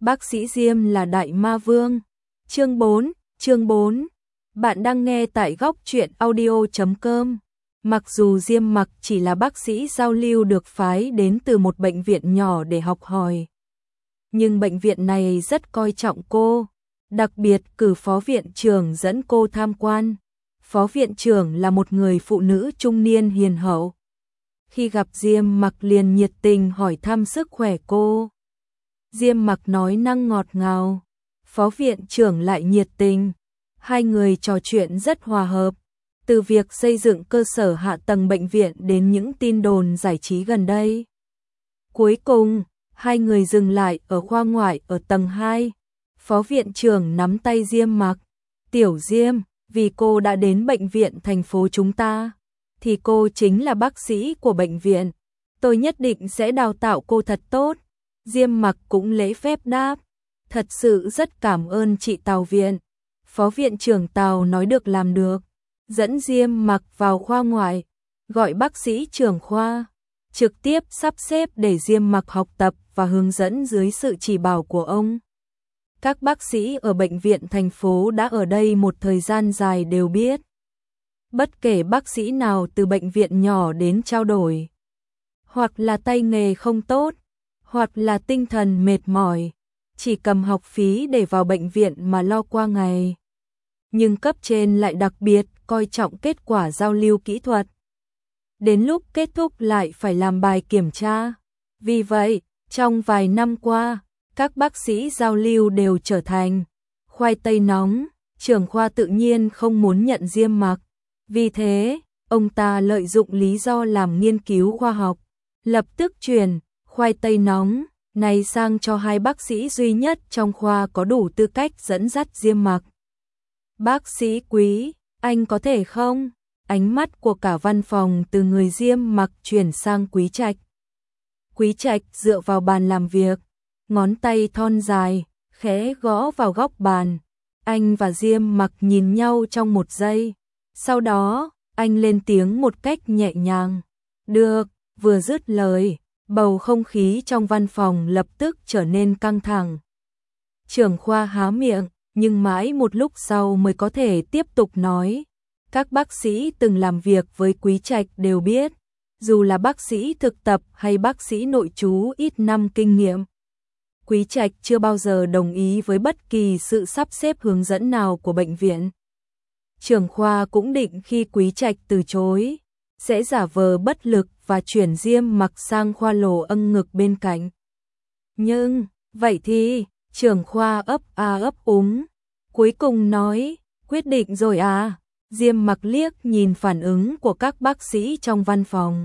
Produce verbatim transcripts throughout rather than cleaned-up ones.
Bác sĩ Diêm là đại ma vương. Chương bốn, chương bốn. Bạn đang nghe tại góc truyện audio chấm com. Mặc dù Diêm Mặc chỉ là bác sĩ giao lưu được phái đến từ một bệnh viện nhỏ để học hỏi, nhưng bệnh viện này rất coi trọng cô, đặc biệt cử phó viện trưởng dẫn cô tham quan. Phó viện trưởng là một người phụ nữ trung niên hiền hậu. Khi gặp Diêm Mặc liền nhiệt tình hỏi thăm sức khỏe cô. Diêm Mặc nói năng ngọt ngào, phó viện trưởng lại nhiệt tình. Hai người trò chuyện rất hòa hợp, từ việc xây dựng cơ sở hạ tầng bệnh viện đến những tin đồn giải trí gần đây. Cuối cùng, hai người dừng lại ở khoa ngoại ở tầng hai. Phó viện trưởng nắm tay Diêm Mặc. Tiểu Diêm, vì cô đã đến bệnh viện thành phố chúng ta, thì cô chính là bác sĩ của bệnh viện. Tôi nhất định sẽ đào tạo cô thật tốt. Diêm Mặc cũng lễ phép đáp. Thật sự rất cảm ơn chị Tào viện. Phó viện trưởng Tào nói được làm được. Dẫn Diêm Mặc vào khoa ngoại, gọi bác sĩ trưởng khoa, trực tiếp sắp xếp để Diêm Mặc học tập và hướng dẫn dưới sự chỉ bảo của ông. Các bác sĩ ở bệnh viện thành phố đã ở đây một thời gian dài đều biết. Bất kể bác sĩ nào từ bệnh viện nhỏ đến trao đổi, hoặc là tay nghề không tốt, hoặc là tinh thần mệt mỏi, chỉ cầm học phí để vào bệnh viện mà lo qua ngày. Nhưng cấp trên lại đặc biệt coi trọng kết quả giao lưu kỹ thuật. Đến lúc kết thúc lại phải làm bài kiểm tra. Vì vậy, trong vài năm qua, các bác sĩ giao lưu đều trở thành khoai tây nóng. Trưởng khoa tự nhiên không muốn nhận Diêm Mặc. Vì thế, ông ta lợi dụng lý do làm nghiên cứu khoa học, lập tức truyền khoai tây nóng này sang cho hai bác sĩ duy nhất trong khoa có đủ tư cách dẫn dắt Diêm Mặc. Bác sĩ Quý, anh có thể không? Ánh mắt của cả văn phòng từ người Diêm Mặc chuyển sang Quý Trạch. Quý Trạch dựa vào bàn làm việc, ngón tay thon dài, khẽ gõ vào góc bàn. Anh và Diêm Mặc nhìn nhau trong một giây. Sau đó, anh lên tiếng một cách nhẹ nhàng. Được, vừa dứt lời, bầu không khí trong văn phòng lập tức trở nên căng thẳng. Trưởng khoa há miệng, nhưng mãi một lúc sau mới có thể tiếp tục nói. Các bác sĩ từng làm việc với Quý Trạch đều biết, dù là bác sĩ thực tập hay bác sĩ nội trú ít năm kinh nghiệm, Quý Trạch chưa bao giờ đồng ý với bất kỳ sự sắp xếp hướng dẫn nào của bệnh viện. Trưởng khoa cũng định khi Quý Trạch từ chối, sẽ giả vờ bất lực và chuyển Diêm Mặc sang khoa lồ âng ngực bên cạnh. Nhưng, vậy thì, trưởng khoa ấp a ấp úng, cuối cùng nói, quyết định rồi à? Diêm Mặc liếc nhìn phản ứng của các bác sĩ trong văn phòng,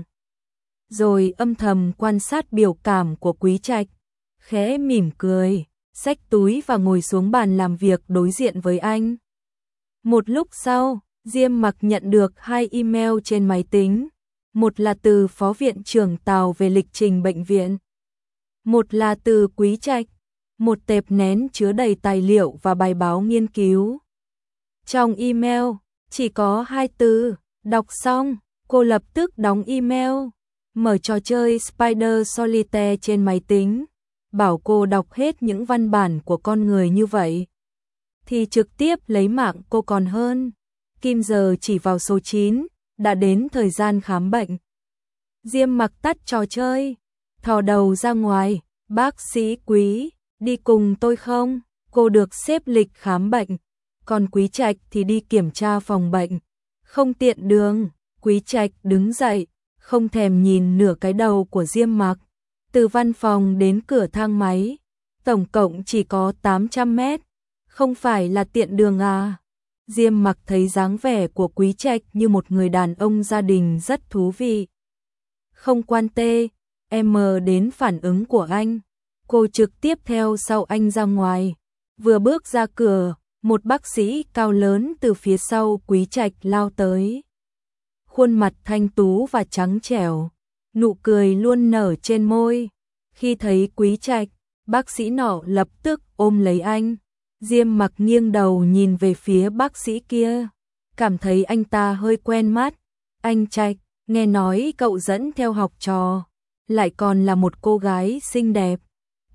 rồi âm thầm quan sát biểu cảm của Quý Trạch, khẽ mỉm cười, xách túi và ngồi xuống bàn làm việc đối diện với anh. Một lúc sau, Diêm Mặc nhận được hai email trên máy tính, một là từ phó viện trưởng Tào về lịch trình bệnh viện, một là từ Quý Trạch, một tệp nén chứa đầy tài liệu và bài báo nghiên cứu. Trong email, chỉ có hai từ, đọc xong, cô lập tức đóng email, mở trò chơi Spider Solitaire trên máy tính, bảo cô đọc hết những văn bản của con người như vậy thì trực tiếp lấy mạng cô còn hơn. Kim giờ chỉ vào số chín, đã đến thời gian khám bệnh. Diêm Mặc tắt trò chơi, thò đầu ra ngoài, bác sĩ Quý, đi cùng tôi không? Cô được xếp lịch khám bệnh, còn Quý Trạch thì đi kiểm tra phòng bệnh. Không tiện đường, Quý Trạch đứng dậy, không thèm nhìn nửa cái đầu của Diêm Mặc. Từ văn phòng đến cửa thang máy, tổng cộng chỉ có tám trăm mét, không phải là tiện đường à? Diêm Mặc thấy dáng vẻ của Quý Trạch như một người đàn ông gia đình rất thú vị. Không quan tê, em đến phản ứng của anh. Cô trực tiếp theo sau anh ra ngoài. Vừa bước ra cửa, một bác sĩ cao lớn từ phía sau Quý Trạch lao tới. Khuôn mặt thanh tú và trắng trẻo, nụ cười luôn nở trên môi. Khi thấy Quý Trạch, bác sĩ nọ lập tức ôm lấy anh. Diêm Mặc nghiêng đầu nhìn về phía bác sĩ kia, cảm thấy anh ta hơi quen mắt. Anh Trạch, nghe nói cậu dẫn theo học trò, lại còn là một cô gái xinh đẹp.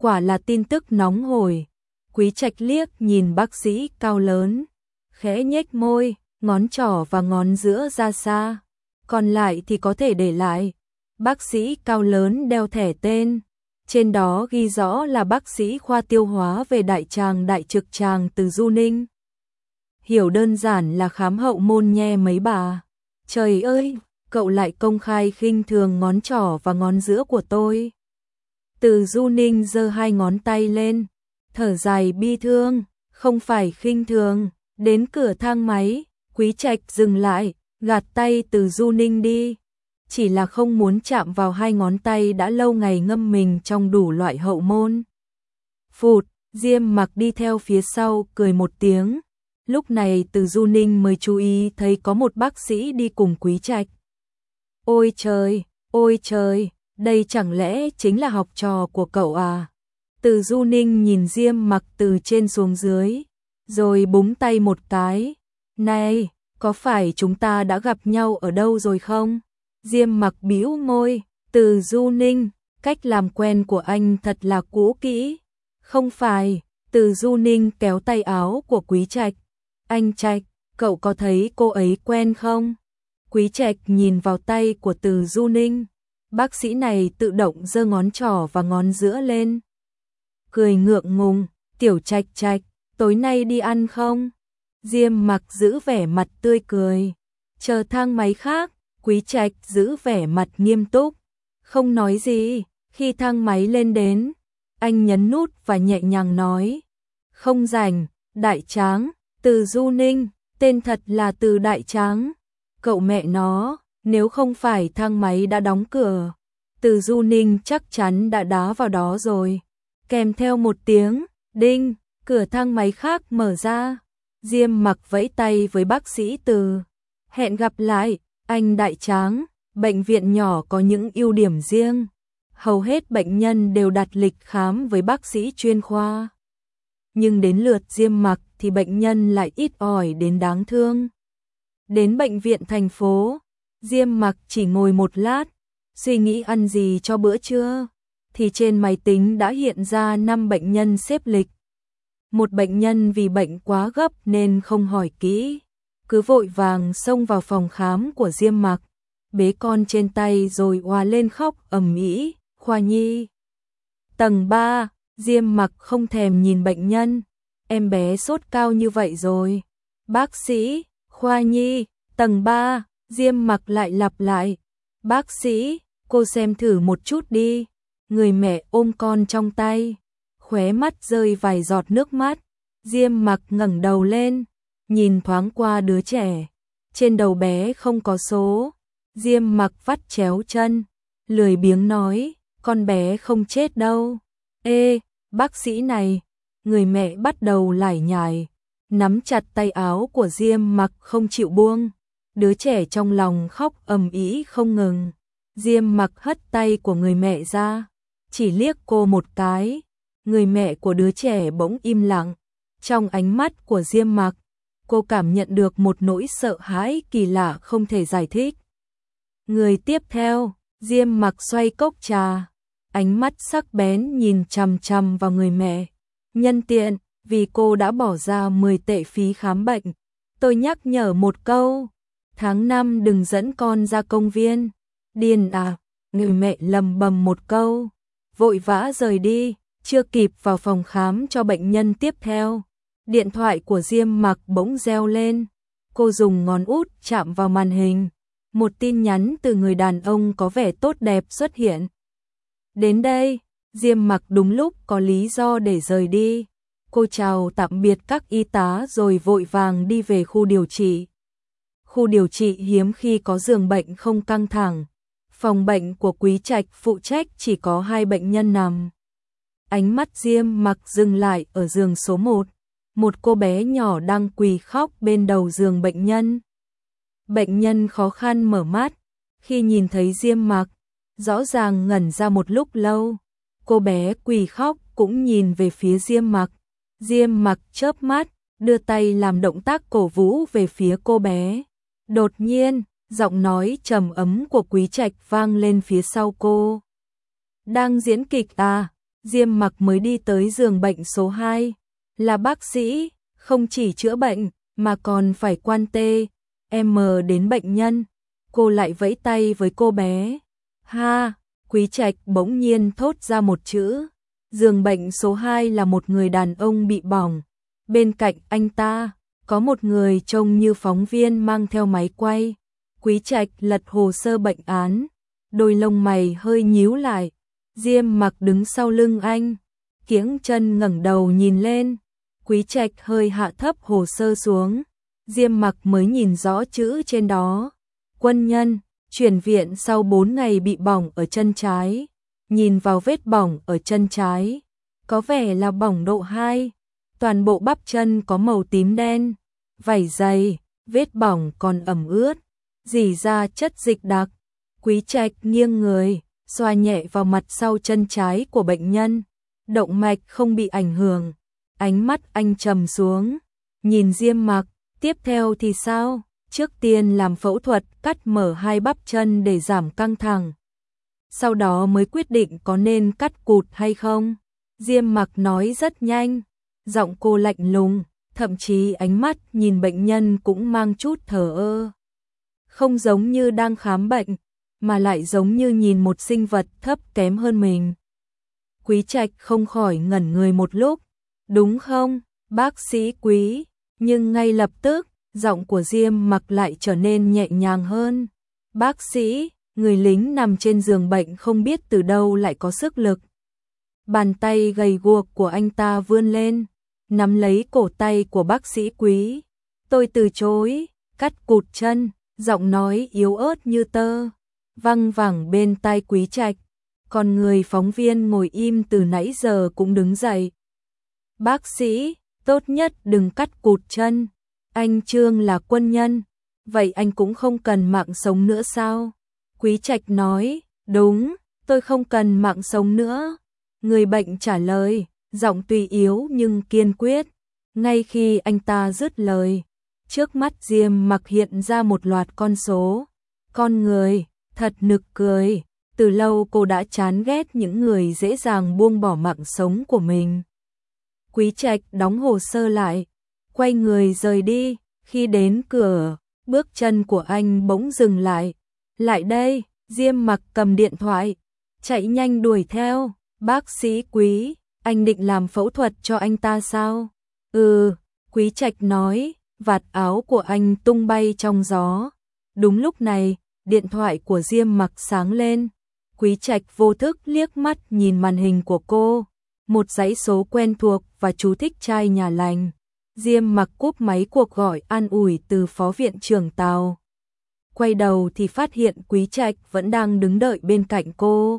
quả là tin tức nóng hổi. Quý Trạch liếc nhìn bác sĩ cao lớn, khẽ nhếch môi, ngón trỏ và ngón giữa ra xa, còn lại thì có thể để lại. Bác sĩ cao lớn đeo thẻ tên, trên đó ghi rõ là bác sĩ khoa tiêu hóa về đại tràng đại trực tràng từ Du Ninh. Hiểu đơn giản là khám hậu môn nhe mấy bà. Trời ơi, cậu lại công khai khinh thường ngón trỏ và ngón giữa của tôi. Từ Du Ninh giơ hai ngón tay lên, thở dài bi thương, không phải khinh thường. Đến cửa thang máy, Quý Trạch dừng lại, gạt tay Từ Du Ninh đi. Chỉ là không muốn chạm vào hai ngón tay đã lâu ngày ngâm mình trong đủ loại hậu môn. Phụt, Diêm Mặc đi theo phía sau cười một tiếng. Lúc này Từ Du Ninh mới chú ý thấy có một bác sĩ đi cùng Quý Trạch. Ôi trời, ôi trời, đây chẳng lẽ chính là học trò của cậu à? Từ Du Ninh nhìn Diêm Mặc từ trên xuống dưới, rồi búng tay một cái. Này, có phải chúng ta đã gặp nhau ở đâu rồi không? Diêm Mặc bĩu môi, Từ Du Ninh, cách làm quen của anh thật là cũ kỹ. Không phải, Từ Du Ninh kéo tay áo của Quý Trạch. Anh Trạch, cậu có thấy cô ấy quen không? Quý Trạch nhìn vào tay của Từ Du Ninh. Bác sĩ này tự động giơ ngón trỏ và ngón giữa lên. Cười ngượng ngùng, Tiểu Trạch Trạch, tối nay đi ăn không? Diêm Mặc giữ vẻ mặt tươi cười. Chờ thang máy khác, Quý Trạch giữ vẻ mặt nghiêm túc. Không nói gì, khi thang máy lên đến, anh nhấn nút và nhẹ nhàng nói. Không rảnh, Đại Tráng, Từ Du Ninh, tên thật là Từ Đại Tráng. Cậu mẹ nó, nếu không phải thang máy đã đóng cửa, Từ Du Ninh chắc chắn đã đá vào đó rồi. Kèm theo một tiếng, đinh, cửa thang máy khác mở ra. Diêm Mặc vẫy tay với bác sĩ Từ. Hẹn gặp lại, anh Đại Tráng, bệnh viện nhỏ có những ưu điểm riêng. Hầu hết bệnh nhân đều đặt lịch khám với bác sĩ chuyên khoa. Nhưng đến lượt Diêm Mặc thì bệnh nhân lại ít ỏi đến đáng thương. Đến bệnh viện thành phố, Diêm Mặc chỉ ngồi một lát, suy nghĩ ăn gì cho bữa trưa, thì trên máy tính đã hiện ra năm bệnh nhân xếp lịch. Một bệnh nhân vì bệnh quá gấp nên không hỏi kỹ, cứ vội vàng xông vào phòng khám của Diêm Mặc, bế con trên tay rồi òa lên khóc ầm ĩ. Khoa nhi tầng ba, Diêm Mặc không thèm nhìn bệnh nhân. Em bé sốt cao như vậy rồi. Bác sĩ, khoa nhi tầng ba, Diêm Mặc lại lặp lại. Bác sĩ, cô xem thử một chút đi. Người mẹ ôm con trong tay, khóe mắt rơi vài giọt nước mắt. Diêm Mặc ngẩng đầu lên, nhìn thoáng qua đứa trẻ. Trên đầu bé không có số. Diêm Mặc vắt chéo chân, lười biếng nói, con bé không chết đâu. Ê, bác sĩ này. Người mẹ bắt đầu lải nhải, nắm chặt tay áo của Diêm Mặc không chịu buông. Đứa trẻ trong lòng khóc ầm ĩ không ngừng. Diêm Mặc hất tay của người mẹ ra, chỉ liếc cô một cái. Người mẹ của đứa trẻ bỗng im lặng. Trong ánh mắt của Diêm Mặc, cô cảm nhận được một nỗi sợ hãi kỳ lạ không thể giải thích. Người tiếp theo, Diêm Mặc xoay cốc trà, ánh mắt sắc bén nhìn chằm chằm vào người mẹ. Nhân tiện, vì cô đã bỏ ra mười tệ phí khám bệnh, tôi nhắc nhở một câu, tháng năm đừng dẫn con ra công viên. Điên à, người mẹ lầm bầm một câu, vội vã rời đi, chưa kịp vào phòng khám cho bệnh nhân tiếp theo. Điện thoại của Diêm Mặc bỗng reo lên, cô dùng ngón út chạm vào màn hình. Một tin nhắn từ người đàn ông có vẻ tốt đẹp xuất hiện. Đến đây, Diêm Mặc đúng lúc có lý do để rời đi. Cô chào tạm biệt các y tá rồi vội vàng đi về khu điều trị. Khu điều trị hiếm khi có giường bệnh không căng thẳng. Phòng bệnh của Quý Trạch phụ trách chỉ có hai bệnh nhân nằm. Ánh mắt Diêm Mặc dừng lại ở giường số một. Một cô bé nhỏ đang quỳ khóc bên đầu giường bệnh nhân. Bệnh nhân khó khăn mở mắt, khi nhìn thấy Diêm Mặc, rõ ràng ngẩn ra một lúc lâu. Cô bé quỳ khóc cũng nhìn về phía Diêm Mặc. Diêm Mặc chớp mắt, đưa tay làm động tác cổ vũ về phía cô bé. Đột nhiên, giọng nói trầm ấm của Quý Trạch vang lên phía sau cô. Đang diễn kịch à? Diêm Mặc mới đi tới giường bệnh số hai. Là bác sĩ, không chỉ chữa bệnh, mà còn phải quan tê, em đến bệnh nhân. Cô lại vẫy tay với cô bé. Ha, Quý Trạch bỗng nhiên thốt ra một chữ. Giường bệnh số hai là một người đàn ông bị bỏng. Bên cạnh anh ta, có một người trông như phóng viên mang theo máy quay. Quý Trạch lật hồ sơ bệnh án, đôi lông mày hơi nhíu lại. Diêm Mặc đứng sau lưng anh, kiễng chân ngẩng đầu nhìn lên. Quý Trạch hơi hạ thấp hồ sơ xuống, Diêm Mặc mới nhìn rõ chữ trên đó. Quân nhân, chuyển viện sau bốn ngày bị bỏng ở chân trái. Nhìn vào vết bỏng ở chân trái, có vẻ là bỏng độ hai. Toàn bộ bắp chân có màu tím đen, vảy dày, vết bỏng còn ẩm ướt, rỉ ra chất dịch đặc. Quý Trạch nghiêng người, xoa nhẹ vào mặt sau chân trái của bệnh nhân. Động mạch không bị ảnh hưởng. Ánh mắt anh trầm xuống, nhìn Diêm Mặc. Tiếp theo thì sao? Trước tiên làm phẫu thuật cắt mở hai bắp chân để giảm căng thẳng. Sau đó mới quyết định có nên cắt cụt hay không. Diêm Mặc nói rất nhanh, giọng cô lạnh lùng, thậm chí ánh mắt nhìn bệnh nhân cũng mang chút thờ ơ. Không giống như đang khám bệnh, mà lại giống như nhìn một sinh vật thấp kém hơn mình. Quý Trạch không khỏi ngẩn người một lúc. Đúng không, bác sĩ Quý? Nhưng ngay lập tức, giọng của Diêm Mặc lại trở nên nhẹ nhàng hơn. Bác sĩ, người lính nằm trên giường bệnh không biết từ đâu lại có sức lực. Bàn tay gầy guộc của anh ta vươn lên, nắm lấy cổ tay của bác sĩ Quý. Tôi từ chối, cắt cụt chân, giọng nói yếu ớt như tơ, văng vẳng bên tai Quý Trạch. Còn người phóng viên ngồi im từ nãy giờ cũng đứng dậy. Bác sĩ, tốt nhất đừng cắt cụt chân. Anh Trương là quân nhân, vậy anh cũng không cần mạng sống nữa sao? Quý Trạch nói, đúng, tôi không cần mạng sống nữa. Người bệnh trả lời, giọng tuy yếu nhưng kiên quyết. Ngay khi anh ta dứt lời, trước mắt Diêm Mặc hiện ra một loạt con số. Con người, thật nực cười. Từ lâu cô đã chán ghét những người dễ dàng buông bỏ mạng sống của mình. Quý Trạch đóng hồ sơ lại, quay người rời đi. Khi đến cửa, bước chân của anh bỗng dừng lại. Lại đây, Diêm Mặc cầm điện thoại, chạy nhanh đuổi theo. Bác sĩ Quý, anh định làm phẫu thuật cho anh ta sao? Ừ, Quý Trạch nói, vạt áo của anh tung bay trong gió. Đúng lúc này, điện thoại của Diêm Mặc sáng lên. Quý Trạch vô thức liếc mắt nhìn màn hình của cô, một dãy số quen thuộc và chú thích trai nhà lành. Diêm Mặc cúp máy cuộc gọi an ủi từ phó viện trưởng Tào. Quay đầu thì phát hiện Quý Trạch vẫn đang đứng đợi bên cạnh cô.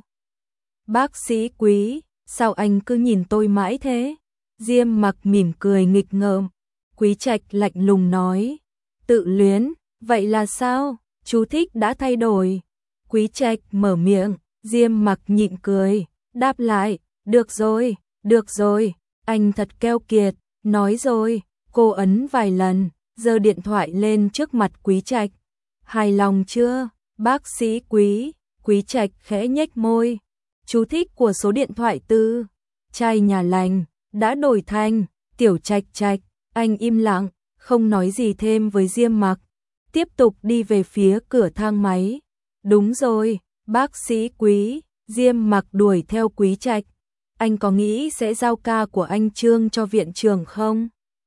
Bác sĩ Quý, sao anh cứ nhìn tôi mãi thế? Diêm Mặc mỉm cười nghịch ngợm. Quý Trạch lạnh lùng nói, tự luyến, vậy là sao? Chú thích đã thay đổi. Quý Trạch mở miệng, Diêm Mặc nhịn cười, đáp lại, được rồi, được rồi, anh thật keo kiệt, nói rồi. Cô ấn vài lần, giơ điện thoại lên trước mặt Quý Trạch. Hài lòng chưa, bác sĩ Quý? Quý Trạch khẽ nhếch môi. Chú thích của số điện thoại từ trai nhà lành đã đổi thành Tiểu Trạch Trạch. Anh im lặng, không nói gì thêm với Diêm Mặc, tiếp tục đi về phía cửa thang máy. Đúng rồi, bác sĩ Quý. Diêm Mặc đuổi theo Quý Trạch. Anh có nghĩ sẽ giao ca của anh Trương cho viện trưởng không?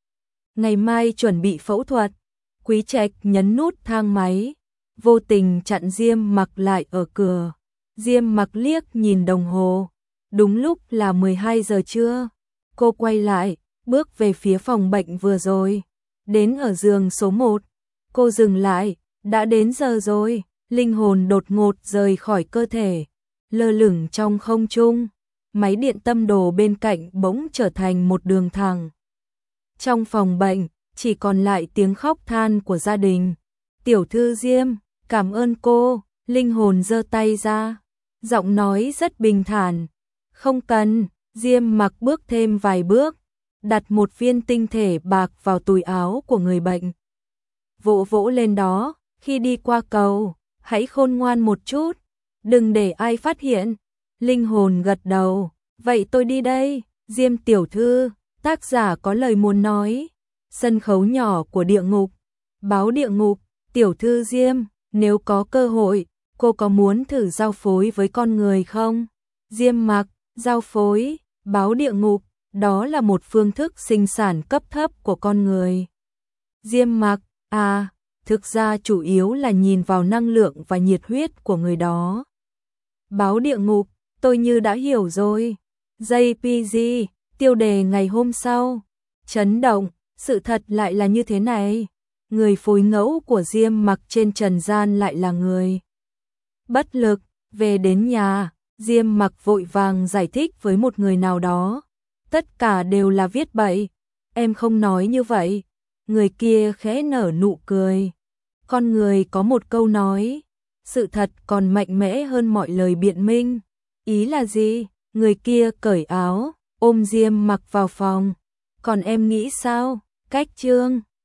Ngày mai chuẩn bị phẫu thuật. Quý Trạch nhấn nút thang máy, vô tình chặn Diêm Mặc lại ở cửa. Diêm Mặc liếc nhìn đồng hồ, đúng lúc là mười hai giờ trưa. Cô quay lại, bước về phía phòng bệnh vừa rồi. Đến ở giường số một, cô dừng lại, đã đến giờ rồi. Linh hồn đột ngột rời khỏi cơ thể, lơ lửng trong không trung. Máy điện tâm đồ bên cạnh bỗng trở thành một đường thẳng. Trong phòng bệnh, chỉ còn lại tiếng khóc than của gia đình. Tiểu thư Diêm, cảm ơn cô. Linh hồn giơ tay ra, giọng nói rất bình thản. Không cần. Diêm Mặc bước thêm vài bước, đặt một viên tinh thể bạc vào túi áo của người bệnh. Vỗ vỗ lên đó, khi đi qua cầu, hãy khôn ngoan một chút, đừng để ai phát hiện. Linh hồn gật đầu, Vậy tôi đi đây, Diêm tiểu thư, tác giả có lời muốn nói. Sân khấu nhỏ của địa ngục. Báo địa ngục, tiểu thư Diêm, nếu có cơ hội, cô có muốn thử giao phối với con người không? Diêm Mặc, giao phối, báo địa ngục, đó là một phương thức sinh sản cấp thấp của con người. Diêm Mặc, à, thực ra chủ yếu là nhìn vào năng lượng và nhiệt huyết của người đó. Báo địa ngục, tôi như đã hiểu rồi. gi pê giê, tiêu đề ngày hôm sau. Chấn động, sự thật lại là như thế này. Người phối ngẫu của Diêm Mặc trên trần gian lại là người bất lực. Về đến nhà, Diêm Mặc vội vàng giải thích với một người nào đó. Tất cả đều là viết bậy. Em không nói như vậy. Người kia khẽ nở nụ cười. Con người có một câu nói, sự thật còn mạnh mẽ hơn mọi lời biện minh. Ý là gì? Người kia cởi áo, ôm Diêm Mặc vào phòng. Còn em nghĩ sao? Cách chương